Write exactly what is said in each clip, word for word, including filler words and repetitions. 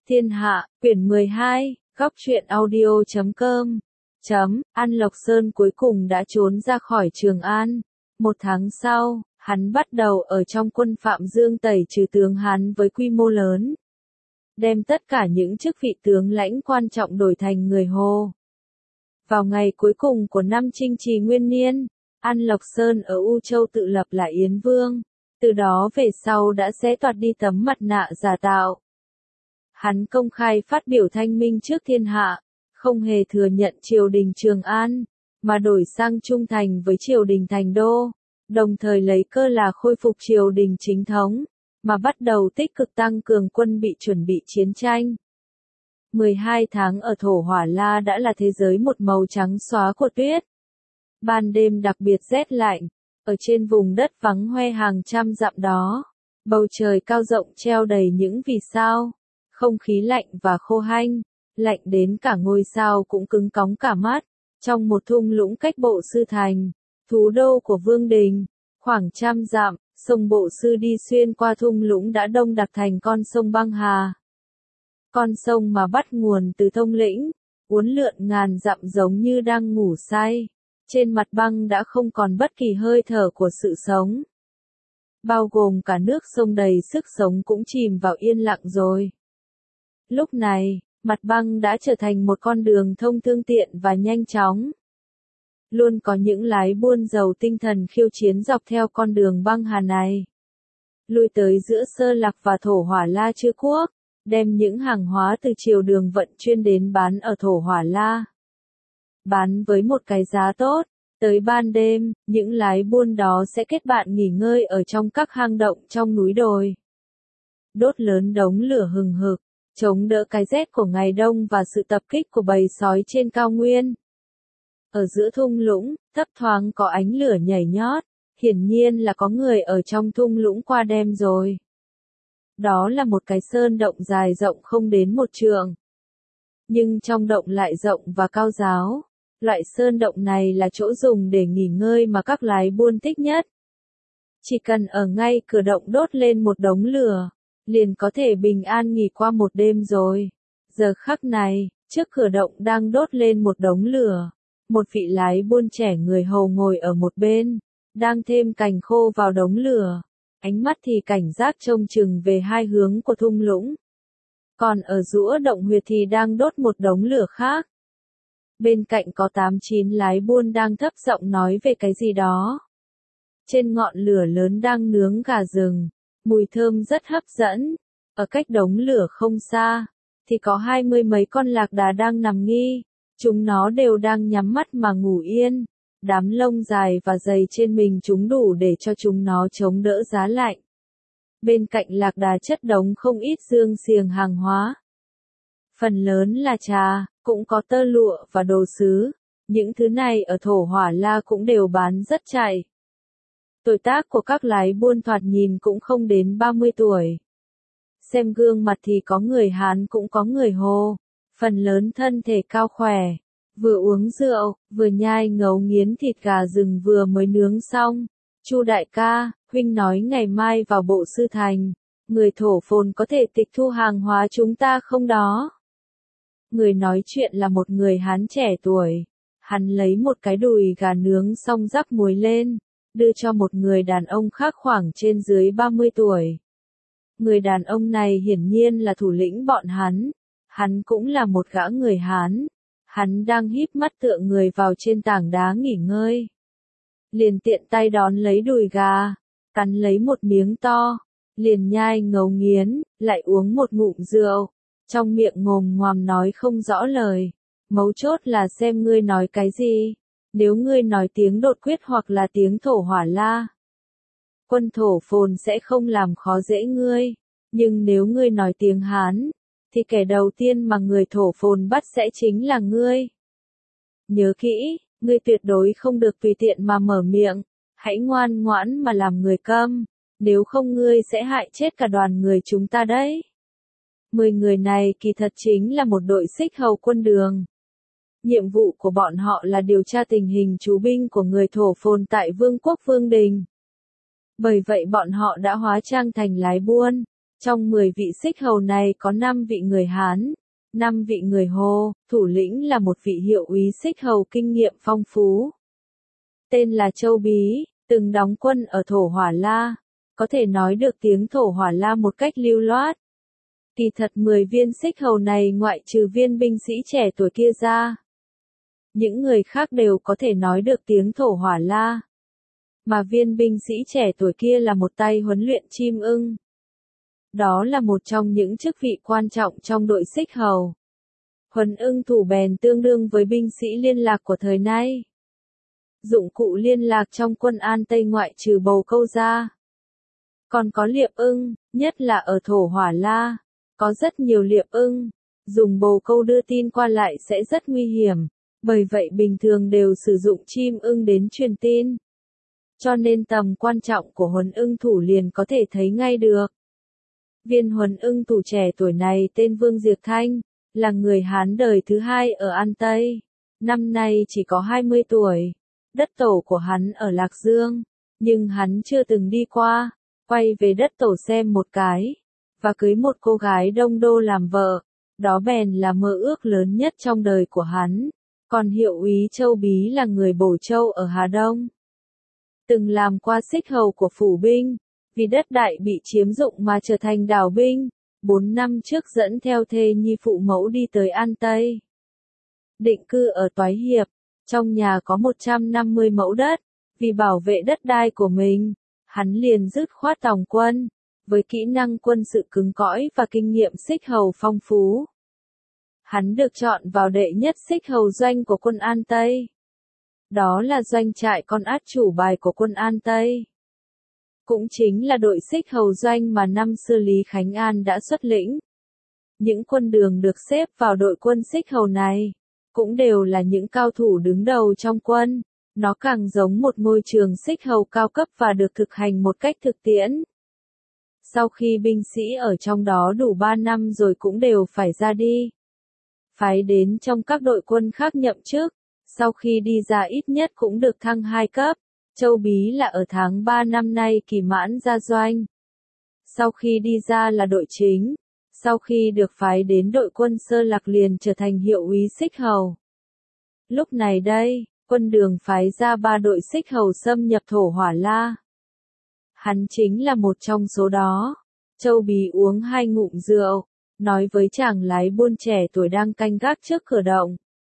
Thiên Hạ, quyển mười hai, góc truyện audio chấm com. Chấm, An Lộc Sơn cuối cùng đã trốn ra khỏi Trường An. Một tháng sau, hắn bắt đầu ở trong quân Phạm Dương tẩy trừ tướng Hán với quy mô lớn. Đem tất cả những chức vị tướng lãnh quan trọng đổi thành người Hồ. Vào ngày cuối cùng của năm Trinh Trì Nguyên Niên, An Lộc Sơn ở U Châu tự lập lại Yến Vương. Từ đó về sau đã xé toạc đi tấm mặt nạ giả tạo. Hắn công khai phát biểu thanh minh trước thiên hạ, không hề thừa nhận triều đình Trường An, mà đổi sang trung thành với triều đình Thành Đô, đồng thời lấy cơ là khôi phục triều đình chính thống, mà bắt đầu tích cực tăng cường quân bị chuẩn bị chiến tranh. mười hai tháng ở Thổ Hỏa La đã là thế giới một màu trắng xóa của tuyết. Ban đêm đặc biệt rét lạnh, ở trên vùng đất vắng hoe hàng trăm dặm đó, bầu trời cao rộng treo đầy những vì sao. Không khí lạnh và khô hanh, lạnh đến cả ngôi sao cũng cứng cóng cả mắt. Trong một thung lũng cách Bộ Sư Thành, thú đô của Vương Đình, khoảng trăm dặm, sông Bộ Sư đi xuyên qua thung lũng đã đông đặc thành con sông Băng Hà. Con sông mà bắt nguồn từ Thông Lĩnh, uốn lượn ngàn dặm giống như đang ngủ say. Trên mặt băng đã không còn bất kỳ hơi thở của sự sống. Bao gồm cả nước sông đầy sức sống cũng chìm vào yên lặng rồi. Lúc này, mặt băng đã trở thành một con đường thông thương tiện và nhanh chóng. Luôn có những lái buôn giàu tinh thần khiêu chiến dọc theo con đường băng hà này. Lui tới giữa Sơ Lạc và Thổ Hỏa La Chư Quốc, đem những hàng hóa từ triều đường vận chuyên đến bán ở Thổ Hỏa La. Bán với một cái giá tốt, tới ban đêm, những lái buôn đó sẽ kết bạn nghỉ ngơi ở trong các hang động trong núi đồi. Đốt lớn đống lửa hừng hực, chống đỡ cái rét của ngày đông và sự tập kích của bầy sói trên cao nguyên. Ở giữa thung lũng, thấp thoáng có ánh lửa nhảy nhót, hiển nhiên là có người ở trong thung lũng qua đêm rồi. Đó là một cái sơn động dài rộng không đến một trượng. Nhưng trong động lại rộng và cao ráo. Loại sơn động này là chỗ dùng để nghỉ ngơi mà các lái buôn thích nhất. Chỉ cần ở ngay cửa động đốt lên một đống lửa, liền có thể bình an nghỉ qua một đêm rồi. Giờ khắc này, trước cửa động đang đốt lên một đống lửa. Một vị lái buôn trẻ người Hầu ngồi ở một bên, đang thêm cành khô vào đống lửa. Ánh mắt thì cảnh giác trông chừng về hai hướng của thung lũng. Còn ở giữa động huyệt thì đang đốt một đống lửa khác. Bên cạnh có tám chín lái buôn đang thấp giọng nói về cái gì đó. Trên ngọn lửa lớn đang nướng gà rừng, mùi thơm rất hấp dẫn. Ở cách đống lửa không xa, thì có hai mươi mấy con lạc đà đang nằm nghi. Chúng nó đều đang nhắm mắt mà ngủ yên. Đám lông dài và dày trên mình chúng đủ để cho chúng nó chống đỡ giá lạnh. Bên cạnh lạc đà chất đống không ít dương xiềng hàng hóa. Phần lớn là trà, cũng có tơ lụa và đồ sứ. Những thứ này ở Thổ Hỏa La cũng đều bán rất chạy. Tuổi tác của các lái buôn thoạt nhìn cũng không đến ba mươi tuổi. Xem gương mặt thì có người Hán cũng có người Hồ. Phần lớn thân thể cao khỏe. Vừa uống rượu, vừa nhai ngấu nghiến thịt gà rừng vừa mới nướng xong. Chu đại ca, huynh nói ngày mai vào Bộ Sư Thành, người thổ phồn có thể tịch thu hàng hóa chúng ta không đó? Người nói chuyện là một người Hán trẻ tuổi. Hắn lấy một cái đùi gà nướng xong rắc muối lên, đưa cho một người đàn ông khác khoảng trên dưới ba mươi tuổi. Người đàn ông này hiển nhiên là thủ lĩnh bọn hắn. Hắn cũng là một gã người Hán. Hắn đang híp mắt tựa người vào trên tảng đá nghỉ ngơi. Liền tiện tay đón lấy đùi gà, cắn lấy một miếng to, liền nhai ngấu nghiến, lại uống một ngụm rượu. Trong miệng ngồm ngoàm nói không rõ lời. Mấu chốt là xem ngươi nói cái gì. Nếu ngươi nói tiếng Đột Quyết hoặc là tiếng Thổ Hỏa La, quân thổ phồn sẽ không làm khó dễ ngươi. Nhưng nếu ngươi nói tiếng Hán, thì kẻ đầu tiên mà người thổ phồn bắt sẽ chính là ngươi. Nhớ kỹ, ngươi tuyệt đối không được tùy tiện mà mở miệng. Hãy ngoan ngoãn mà làm người câm. Nếu không ngươi sẽ hại chết cả đoàn người chúng ta đấy. Mười người này kỳ thật chính là một đội xích hầu quân đường. Nhiệm vụ của bọn họ là điều tra tình hình trú binh của người thổ phồn tại Vương quốc Vương Đình. Bởi vậy bọn họ đã hóa trang thành lái buôn, Trong mười vị xích hầu này có năm vị người Hán, năm vị người Hồ, thủ lĩnh là một vị hiệu úy xích hầu kinh nghiệm phong phú. Tên là Châu Bí, từng đóng quân ở Thổ Hỏa La, có thể nói được tiếng Thổ Hỏa La một cách lưu loát. Kỳ thật mười viên xích hầu này ngoại trừ viên binh sĩ trẻ tuổi kia ra, những người khác đều có thể nói được tiếng Thổ Hỏa La. Mà viên binh sĩ trẻ tuổi kia là một tay huấn luyện chim ưng. Đó là một trong những chức vị quan trọng trong đội xích hầu. Huấn ưng thủ bèn tương đương với binh sĩ liên lạc của thời nay. Dụng cụ liên lạc trong quân An Tây ngoại trừ bầu câu ra, còn có liệp ưng, nhất là ở Thổ Hỏa La, có rất nhiều liệp ưng, dùng bầu câu đưa tin qua lại sẽ rất nguy hiểm, bởi vậy bình thường đều sử dụng chim ưng đến truyền tin. Cho nên tầm quan trọng của huấn ưng thủ liền có thể thấy ngay được. Viên huấn ưng thủ trẻ tuổi này tên Vương Diệp Thanh, là người Hán đời thứ hai ở An Tây, năm nay chỉ có hai mươi tuổi. Đất tổ của hắn ở Lạc Dương, nhưng hắn chưa từng đi qua, quay về đất tổ xem một cái, và cưới một cô gái Đông Đô làm vợ, đó bèn là mơ ước lớn nhất trong đời của hắn. Còn hiệu úy Châu Bí là người Bổ Châu ở Hà Đông, từng làm qua xích hầu của phủ binh, vì đất đại bị chiếm dụng mà trở thành đảo binh, bốn năm trước dẫn theo thê nhi phụ mẫu đi tới An Tây. Định cư ở Toái Hiệp, trong nhà có một trăm năm mươi mẫu đất, vì bảo vệ đất đai của mình, hắn liền dứt khoát tòng quân, với kỹ năng quân sự cứng cỏi và kinh nghiệm xích hầu phong phú. Hắn được chọn vào đệ nhất xích hầu doanh của quân An Tây. Đó là doanh trại Con Át Chủ Bài của quân An Tây. Cũng chính là đội xích hầu doanh mà năm xưa Lý Khánh An đã xuất lĩnh. Những quân đường được xếp vào đội quân xích hầu này, cũng đều là những cao thủ đứng đầu trong quân, nó càng giống một môi trường xích hầu cao cấp và được thực hành một cách thực tiễn. Sau khi binh sĩ ở trong đó đủ ba năm rồi cũng đều phải ra đi, phái đến trong các đội quân khác nhậm chức, sau khi đi ra ít nhất cũng được thăng hai cấp. Châu Bí là ở tháng ba năm nay kỳ mãn ra doanh. Sau khi đi ra là đội chính, sau khi được phái đến đội quân Sơ Lạc liền trở thành hiệu úy xích hầu. Lúc này đây, quân đường phái ra ba đội xích hầu xâm nhập Thổ Hỏa La. Hắn chính là một trong số đó. Châu Bí uống hai ngụm rượu, nói với chàng lái buôn trẻ tuổi đang canh gác trước cửa động.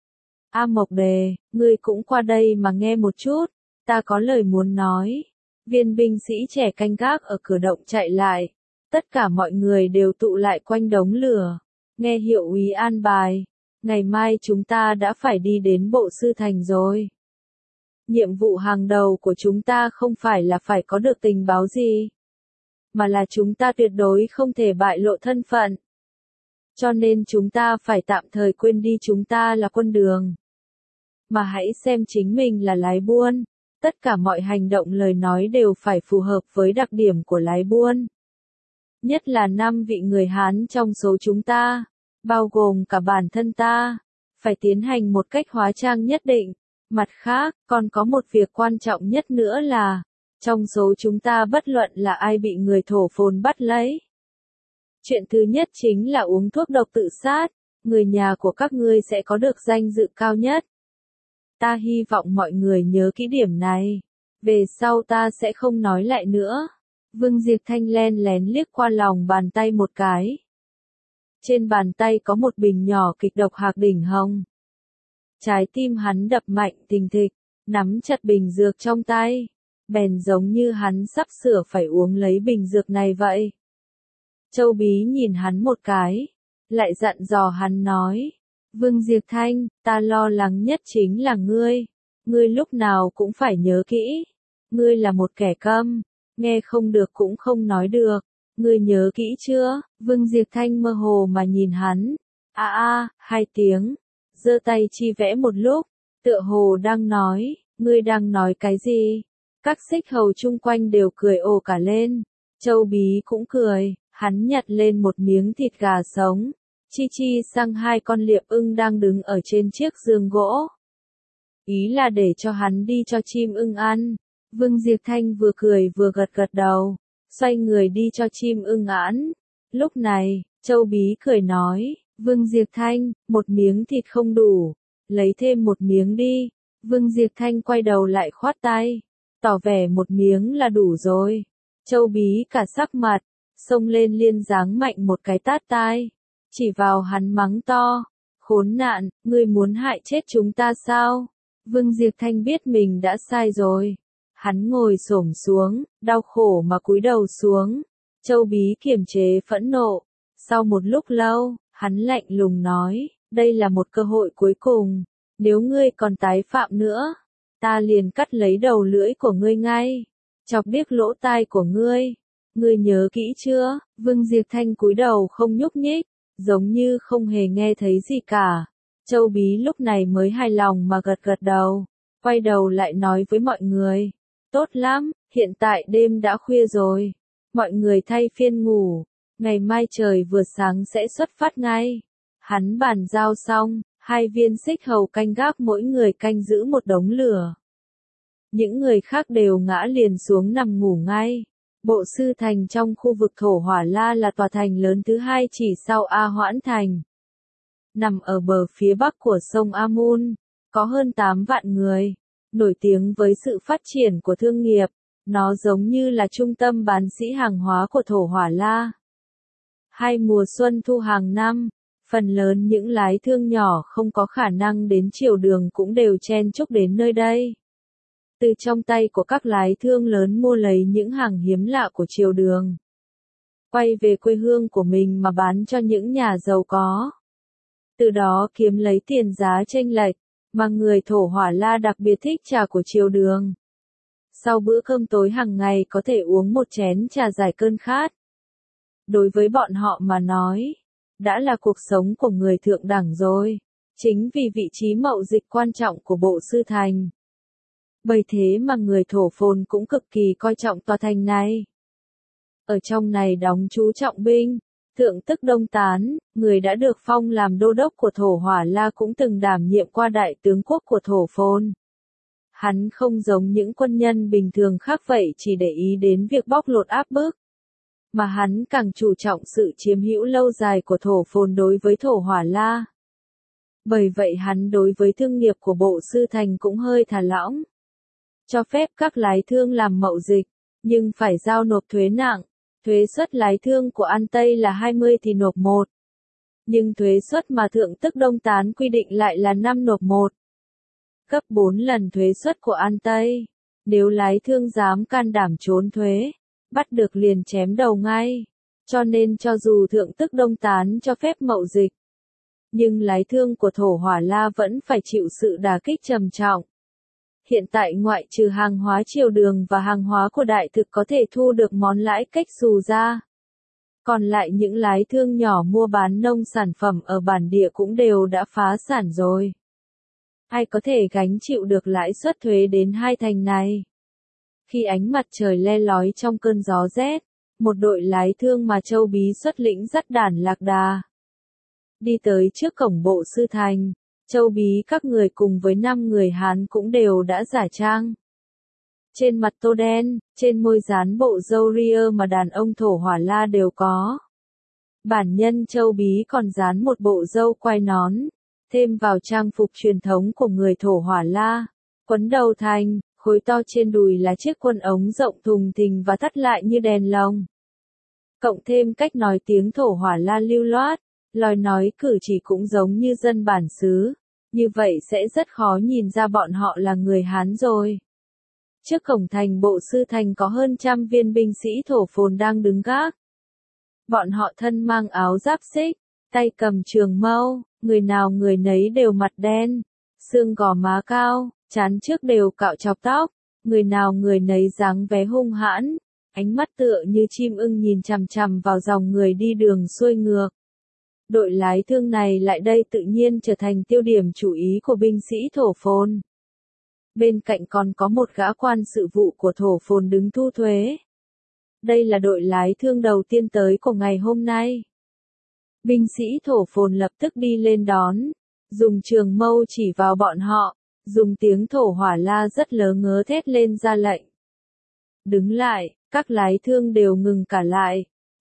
A Mộc Đề, ngươi cũng qua đây mà nghe một chút, ta có lời muốn nói. Viên binh sĩ trẻ canh gác ở cửa động chạy lại. Tất cả mọi người đều tụ lại quanh đống lửa. Nghe hiệu úy an bài. Ngày mai chúng ta đã phải đi đến Bộ Sư Thành rồi. Nhiệm vụ hàng đầu của chúng ta không phải là phải có được tình báo gì, mà là chúng ta tuyệt đối không thể bại lộ thân phận. Cho nên chúng ta phải tạm thời quên đi chúng ta là quân đường, mà hãy xem chính mình là lái buôn. Tất cả mọi hành động lời nói đều phải phù hợp với đặc điểm của lái buôn. Nhất là năm vị người Hán trong số chúng ta, bao gồm cả bản thân ta, phải tiến hành một cách hóa trang nhất định. Mặt khác, còn có một việc quan trọng nhất nữa là, trong số chúng ta bất luận là ai bị người thổ phồn bắt lấy. Chuyện thứ nhất chính là uống thuốc độc tự sát, người nhà của các ngươi sẽ có được danh dự cao nhất. Ta hy vọng mọi người nhớ kỹ điểm này. Về sau ta sẽ không nói lại nữa. Vương Diệp Thanh len lén liếc qua lòng bàn tay một cái. Trên bàn tay có một bình nhỏ kịch độc hạc đỉnh hồng. Trái tim hắn đập mạnh thình thịch, nắm chặt bình dược trong tay. Bèn giống như hắn sắp sửa phải uống lấy bình dược này vậy. Châu Bí nhìn hắn một cái, lại dặn dò hắn nói. Vương Diệp Thanh, ta lo lắng nhất chính là ngươi. Ngươi lúc nào cũng phải nhớ kỹ. Ngươi là một kẻ câm, nghe không được cũng không nói được. Ngươi nhớ kỹ chưa? Vương Diệp Thanh mơ hồ mà nhìn hắn. A a, hai tiếng. Giơ tay chi vẽ một lúc, tựa hồ đang nói. Ngươi đang nói cái gì? Các xích hầu chung quanh đều cười ồ cả lên. Châu Bí cũng cười, hắn nhặt lên một miếng thịt gà sống. Chi chi sang hai con liệp ưng đang đứng ở trên chiếc giường gỗ. Ý là để cho hắn đi cho chim ưng ăn. Vương Diệp Thanh vừa cười vừa gật gật đầu, xoay người đi cho chim ưng ăn. Lúc này, Châu Bí cười nói, Vương Diệp Thanh, một miếng thịt không đủ, lấy thêm một miếng đi. Vương Diệp Thanh quay đầu lại khoát tay, tỏ vẻ một miếng là đủ rồi. Châu Bí cả sắc mặt, xông lên liên giáng mạnh một cái tát tai, chỉ vào hắn mắng to, khốn nạn, ngươi muốn hại chết chúng ta sao? Vương Diệp Thanh biết mình đã sai rồi, hắn ngồi xổm xuống, đau khổ mà cúi đầu xuống. Châu Bí kiềm chế phẫn nộ, sau một lúc lâu, hắn lạnh lùng nói, đây là một cơ hội cuối cùng, nếu ngươi còn tái phạm nữa, ta liền cắt lấy đầu lưỡi của ngươi ngay, chọc điếc lỗ tai của ngươi. Ngươi nhớ kỹ chưa? Vương Diệp Thanh cúi đầu không nhúc nhích, giống như không hề nghe thấy gì cả. Châu Bí lúc này mới hài lòng mà gật gật đầu, quay đầu lại nói với mọi người, tốt lắm, hiện tại đêm đã khuya rồi, mọi người thay phiên ngủ, ngày mai trời vừa sáng sẽ xuất phát ngay. Hắn bàn giao xong, hai viên xích hầu canh gác mỗi người canh giữ một đống lửa. Những người khác đều ngã liền xuống nằm ngủ ngay. Bộ Sư Thành trong khu vực Thổ Hỏa La là tòa thành lớn thứ hai chỉ sau A Hoãn Thành. Nằm ở bờ phía bắc của sông Amun, có hơn tám vạn người, nổi tiếng với sự phát triển của thương nghiệp, nó giống như là trung tâm bán sỉ hàng hóa của Thổ Hỏa La. Hai mùa xuân thu hàng năm, phần lớn những lái thương nhỏ không có khả năng đến triều đường cũng đều chen chúc đến nơi đây. Từ trong tay của các lái thương lớn mua lấy những hàng hiếm lạ của triều đường, quay về quê hương của mình mà bán cho những nhà giàu có. Từ đó kiếm lấy tiền giá chênh lệch, mà người Thổ Hỏa La đặc biệt thích trà của triều đường. Sau bữa cơm tối hàng ngày có thể uống một chén trà giải cơn khát. Đối với bọn họ mà nói, đã là cuộc sống của người thượng đẳng rồi, chính vì vị trí mậu dịch quan trọng của Bộ Sư Thành. Bởi thế mà người Thổ Phồn cũng cực kỳ coi trọng tòa thành này. Ở trong này đóng trú trọng binh, Thượng Tức Đông Tán, người đã được phong làm đô đốc của Thổ Hỏa La cũng từng đảm nhiệm qua đại tướng quốc của Thổ Phồn. Hắn không giống những quân nhân bình thường khác vậy chỉ để ý đến việc bóc lột áp bức, mà hắn càng chú trọng sự chiếm hữu lâu dài của Thổ Phồn đối với Thổ Hỏa La. Bởi vậy hắn đối với thương nghiệp của Bộ Sư Thành cũng hơi thả lỏng. Cho phép các lái thương làm mậu dịch, nhưng phải giao nộp thuế nặng. Thuế suất lái thương của An Tây là hai mươi thì nộp một. Nhưng thuế suất mà Thượng Tức Đông Tán quy định lại là năm nộp một. Gấp bốn lần thuế suất của An Tây. Nếu lái thương dám can đảm trốn thuế, bắt được liền chém đầu ngay. Cho nên cho dù Thượng Tức Đông Tán cho phép mậu dịch, nhưng lái thương của Thổ Hỏa La vẫn phải chịu sự đả kích trầm trọng. Hiện tại ngoại trừ hàng hóa triều đường và hàng hóa của đại thực có thể thu được món lãi cách xù ra, còn lại những lái thương nhỏ mua bán nông sản phẩm ở bản địa cũng đều đã phá sản rồi. Ai có thể gánh chịu được lãi suất thuế đến hai thành này? Khi ánh mặt trời le lói trong cơn gió rét, một đội lái thương mà Châu Bí xuất lĩnh dắt đàn lạc đà đi tới trước cổng Bộ Sư Thành. Châu Bí các người cùng với năm người Hán cũng đều đã giả trang. Trên mặt tô đen, trên môi dán bộ râu ria mà đàn ông Thổ Hỏa La đều có. Bản nhân Châu Bí còn dán một bộ râu quai nón, thêm vào trang phục truyền thống của người Thổ Hỏa La. Quấn đầu thành, khối to trên đùi là chiếc quần ống rộng thùng thình và thắt lại như đèn lồng. Cộng thêm cách nói tiếng Thổ Hỏa La lưu loát, lời nói cử chỉ cũng giống như dân bản xứ, như vậy sẽ rất khó nhìn ra bọn họ là người Hán rồi. Trước cổng thành Bộ Sư Thành có hơn trăm viên binh sĩ Thổ Phồn đang đứng gác. Bọn họ thân mang áo giáp xích, tay cầm trường mâu, người nào người nấy đều mặt đen, xương gò má cao, trán trước đều cạo chọc tóc, người nào người nấy dáng vẻ hung hãn, ánh mắt tựa như chim ưng nhìn chằm chằm vào dòng người đi đường xuôi ngược. Đội lái thương này lại đây tự nhiên trở thành tiêu điểm chú ý của binh sĩ Thổ Phồn. Bên cạnh còn có một gã quan sự vụ của Thổ Phồn đứng thu thuế. Đây là đội lái thương đầu tiên tới của ngày hôm nay. Binh sĩ Thổ Phồn lập tức đi lên đón, dùng trường mâu chỉ vào bọn họ, dùng tiếng Thổ Hỏa La rất lớ ngớ thét lên ra lệnh. Đứng lại, các lái thương đều ngừng cả lại.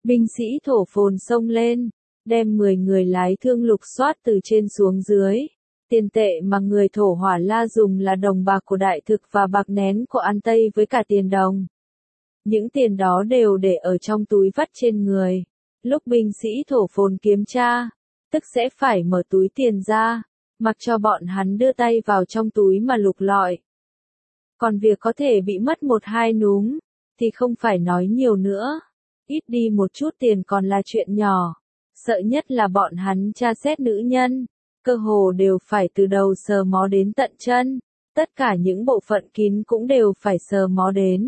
Binh sĩ thổ phồn xông lên, đem mười người lái thương lục soát từ trên xuống dưới. Tiền tệ mà người thổ hỏa la dùng là đồng bạc của đại thực và bạc nén của An Tây với cả tiền đồng. Những tiền đó đều để ở trong túi vắt trên người. Lúc binh sĩ thổ phồn kiểm tra, tức sẽ phải mở túi tiền ra, mặc cho bọn hắn đưa tay vào trong túi mà lục lọi. Còn việc có thể bị mất một hai núm, thì không phải nói nhiều nữa. Ít đi một chút tiền còn là chuyện nhỏ. Sợ nhất là bọn hắn tra xét nữ nhân, cơ hồ đều phải từ đầu sờ mó đến tận chân. Tất cả những bộ phận kín cũng đều phải sờ mó đến.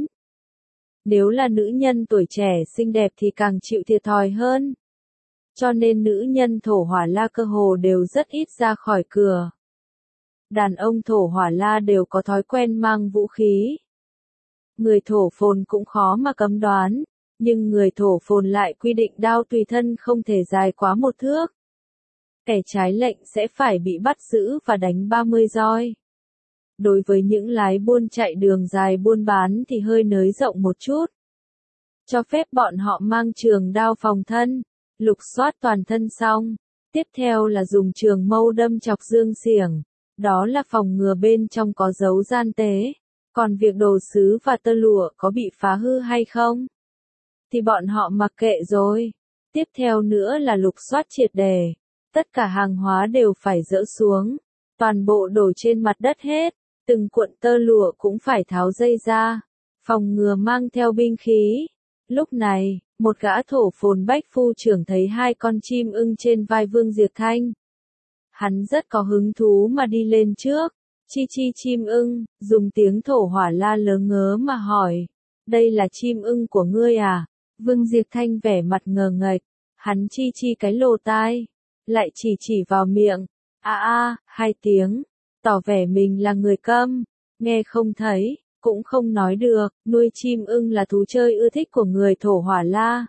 Nếu là nữ nhân tuổi trẻ xinh đẹp thì càng chịu thiệt thòi hơn. Cho nên nữ nhân thổ hỏa la cơ hồ đều rất ít ra khỏi cửa. Đàn ông thổ hỏa la đều có thói quen mang vũ khí. Người thổ phồn cũng khó mà cấm đoán, nhưng người thổ phồn lại quy định đao tùy thân không thể dài quá một thước. Kẻ trái lệnh sẽ phải bị bắt giữ và đánh ba mươi roi. Đối với những lái buôn chạy đường dài buôn bán thì hơi nới rộng một chút. Cho phép bọn họ mang trường đao phòng thân, lục soát toàn thân xong. Tiếp theo là dùng trường mâu đâm chọc dương xiềng. Đó là phòng ngừa bên trong có dấu gian tế. Còn việc đồ sứ và tơ lụa có bị phá hư hay không? Thì bọn họ mặc kệ rồi. Tiếp theo nữa là lục soát triệt đề. Tất cả hàng hóa đều phải dỡ xuống. Toàn bộ đổ trên mặt đất hết. Từng cuộn tơ lụa cũng phải tháo dây ra. Phòng ngừa mang theo binh khí. Lúc này, một gã thổ phồn bách phu trưởng thấy hai con chim ưng trên vai Vương Diệp Thanh. Hắn rất có hứng thú mà đi lên trước. Chi chi chim ưng, dùng tiếng thổ hỏa la lớn ngớ mà hỏi. Đây là chim ưng của ngươi à? Vương Diệp Thanh vẻ mặt ngờ nghệch. Hắn chi chi cái lỗ tai. Lại chỉ chỉ vào miệng. A a, hai tiếng. Tỏ vẻ mình là người câm. Nghe không thấy, cũng không nói được. Nuôi chim ưng là thú chơi ưa thích của người thổ hỏa la.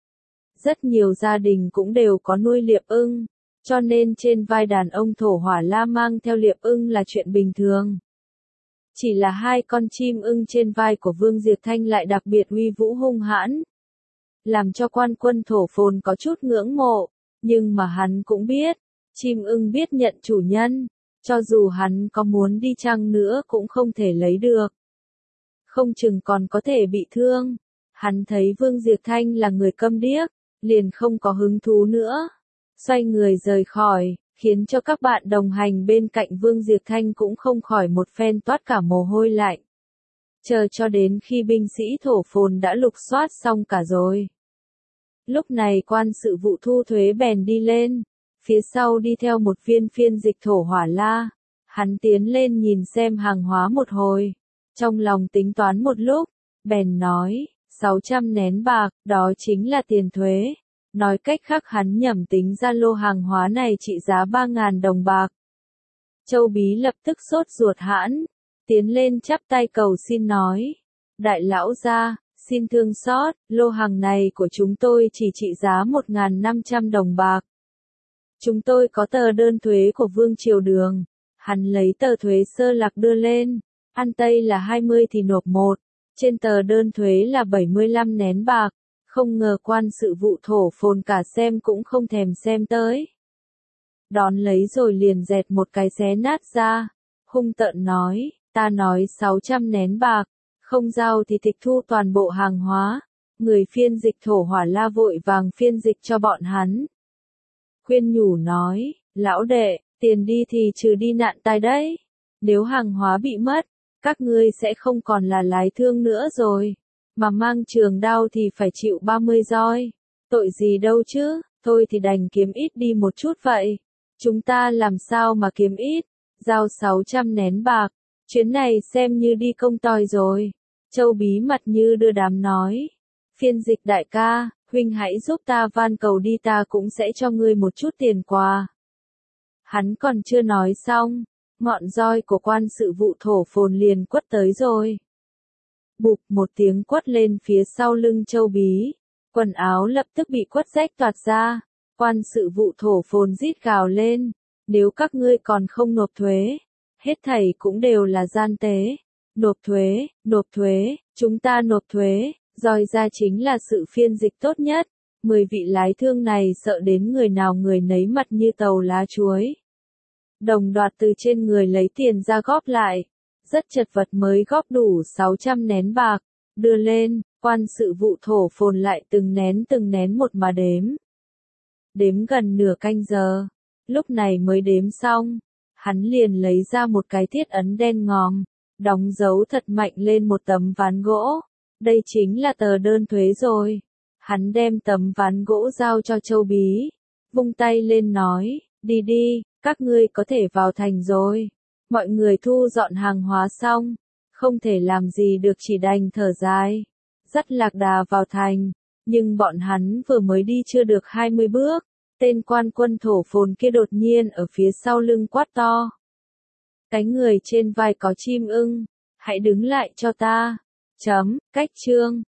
Rất nhiều gia đình cũng đều có nuôi liệp ưng. Cho nên trên vai đàn ông thổ hỏa la mang theo liệp ưng là chuyện bình thường. Chỉ là hai con chim ưng trên vai của Vương Diệp Thanh lại đặc biệt uy vũ hung hãn. Làm cho quan quân thổ phồn có chút ngưỡng mộ. Nhưng mà hắn cũng biết, chim ưng biết nhận chủ nhân. Cho dù hắn có muốn đi chăng nữa cũng không thể lấy được. Không chừng còn có thể bị thương. Hắn thấy Vương Diệp Thanh là người câm điếc, liền không có hứng thú nữa. Xoay người rời khỏi, khiến cho các bạn đồng hành bên cạnh Vương Diệp Thanh cũng không khỏi một phen toát cả mồ hôi lạnh. Chờ cho đến khi binh sĩ thổ phồn đã lục soát xong cả rồi. Lúc này quan sự vụ thu thuế bèn đi lên, phía sau đi theo một viên phiên dịch thổ hỏa la. Hắn tiến lên nhìn xem hàng hóa một hồi, trong lòng tính toán một lúc, bèn nói, sáu trăm nén bạc, đó chính là tiền thuế. Nói cách khác hắn nhẩm tính ra lô hàng hóa này trị giá ba ngàn đồng bạc. Châu Bí lập tức sốt ruột hãn, tiến lên chắp tay cầu xin nói, đại lão gia, xin thương xót, lô hàng này của chúng tôi chỉ trị giá một ngàn năm trăm đồng bạc. Chúng tôi có tờ đơn thuế của Vương Triều Đường. Hắn lấy tờ thuế sơ lạc đưa lên. An Tây là hai mươi thì nộp một. Trên tờ đơn thuế là bảy mươi lăm nén bạc. Không ngờ quan sự vụ thổ phồn cả xem cũng không thèm xem tới. Đón lấy rồi liền dẹt một cái xé nát ra. Hung tợn nói, ta nói sáu trăm nén bạc. Không giao thì tịch thu toàn bộ hàng hóa. Người phiên dịch thổ hỏa la vội vàng phiên dịch cho bọn hắn. Khuyên nhủ nói, lão đệ, tiền đi thì trừ đi nạn tai đấy. Nếu hàng hóa bị mất, các ngươi sẽ không còn là lái thương nữa rồi. Mà mang trường đao thì phải chịu ba mươi roi. Tội gì đâu chứ, thôi thì đành kiếm ít đi một chút vậy. Chúng ta làm sao mà kiếm ít, giao sáu trăm nén bạc. Chuyến này xem như đi công tòi rồi. Châu Bí mặt như đưa đám nói. Phiên dịch đại ca, huynh hãy giúp ta van cầu đi, ta cũng sẽ cho ngươi một chút tiền quà. Hắn còn chưa nói xong, ngọn roi của quan sự vụ thổ phồn liền quất tới rồi. Bụp một tiếng quất lên phía sau lưng Châu Bí, quần áo lập tức bị quất rách toạc ra. Quan sự vụ thổ phồn rít gào lên, nếu các ngươi còn không nộp thuế, hết thảy cũng đều là gian tế. Nộp thuế, nộp thuế, chúng ta nộp thuế. Roi ra chính là sự phiên dịch tốt nhất, Mười vị lái thương này sợ đến người nào người nấy mặt như tàu lá chuối. Đồng loạt từ trên người lấy tiền ra góp lại. Rất chật vật mới góp đủ sáu trăm nén bạc. Đưa lên, quan sự vụ thổ phồn lại từng nén từng nén một mà đếm. Đếm gần nửa canh giờ. Lúc này mới đếm xong. Hắn liền lấy ra một cái thiết ấn đen ngòm. Đóng dấu thật mạnh lên một tấm ván gỗ. Đây chính là tờ đơn thuế rồi. Hắn đem tấm ván gỗ giao cho Châu Bí. Vung tay lên nói, đi đi, các ngươi có thể vào thành rồi. Mọi người thu dọn hàng hóa xong. Không thể làm gì được chỉ đành thở dài. Dắt lạc đà vào thành. Nhưng bọn hắn vừa mới đi chưa được hai mươi bước. Tên quan quân thổ phồn kia đột nhiên ở phía sau lưng quát to. Cái người trên vai có chim ưng. Hãy đứng lại cho ta. Chấm, cách chương.